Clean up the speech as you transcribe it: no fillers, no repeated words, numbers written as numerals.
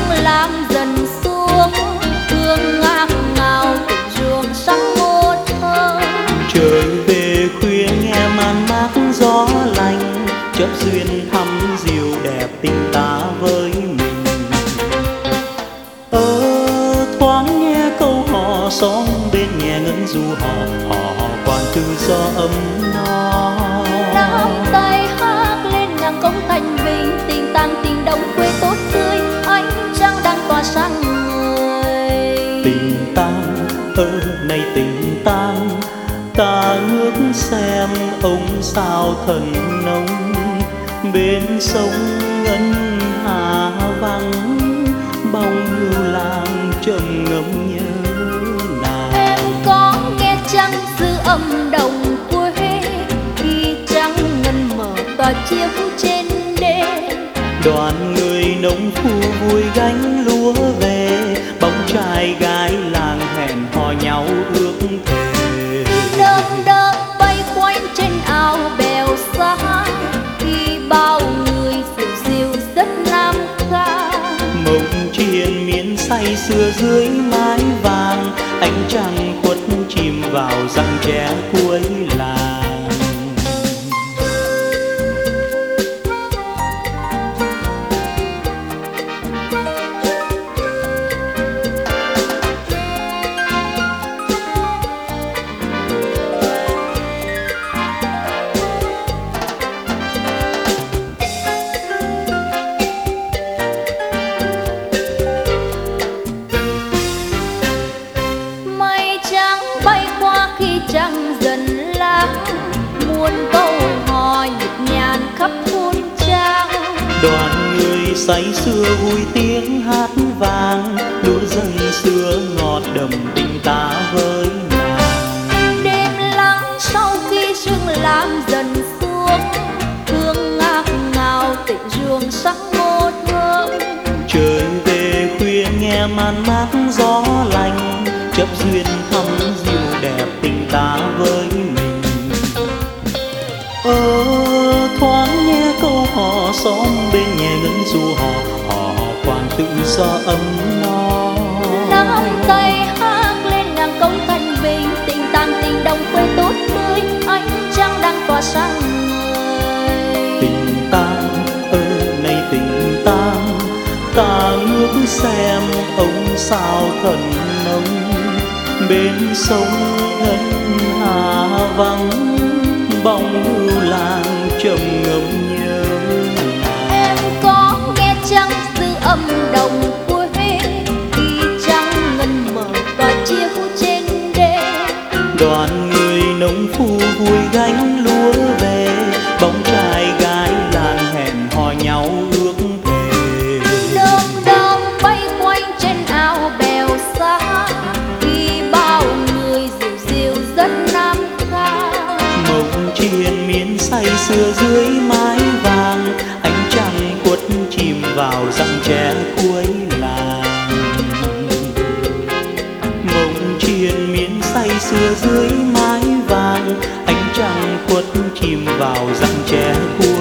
sương lam dần xuống, hương ngát ngào từng ruộng sắc một thơ. Trời về khuya nghe man mác gió lạnh, chớp duyên thắm dịu đẹp tình ta với mình. Thoáng nghe câu hò xóm bên nghe ngân du hò quan tự do ấm no. Nắm tay hát lên ngang cống thành bình, tình tang tình đông quê tốt tươi, ánh trăng đang tỏa sáng người. Tình tang này tình tang, ta ngước xem ông sao thần nông. Bên sông ngân hà vắng, bóng hưu làng trầm ngâm nhớ nàng. Em có nghe chăng dư âm đồng quê, khi trăng ngân mở tỏa chiếu trên đê. Đoàn người nông phu vui gánh lúa về, bóng trai gái làng hẹn hò nhau ước thề. Đơm đơm bay quanh trên ao bèo xa, khi bao người dịu dịu rất nam ca. Mộng triền miên say sưa dưới mái vàng, ánh trăng khuất chìm vào rặng tre cuối làng. Bay qua khi trăng dần lắng, muôn câu hò nhịp nhàng khắp thôn trang. Đoàn người say sưa vui tiếng hát vang, lúa dần xưa ngọt đậm tình ta với nàng. Đêm lắng sau khi sương lam dần xuống, hương ngát ngào tịnh ruộng sắc một hương. Trời về khuya nghe man mác gió lạnh, chớp duyên thắm dịu đẹp tình ta với mình. Thoáng nghe câu hò xóm bên nghe ngân du hò quan tự do ấm no. Nắm tay hát lên ngang cống thanh bình, tình tang tình đông quê tốt tươi, ánh trăng đang tỏa sáng người. Tình tang này tình tang, ta ngước xem ông sao thần nông. Bên sông ngân hà vắng, bóng hưu làng trầm ngâm nhớ nàng. Em có nghe chăng dư âm đồng quê, khi trăng ngân mở tỏa chiếu trên đê. Đoàn người nông phu vui gánh lúa về, bóng trai gái làng hẹn hò nhau ước thề. Đơm đơm bay quanh trên ao bèo xa, khi bao người dịu dịu rất nam ca. Mộng triền miên say sưa dưới mái vàng, ánh trăng khuất chìm vào rặng tre cuối làng. Mộng triền miên say sưa dưới mái vàng, ánh trăng khuất chìm vào rặng tre cuối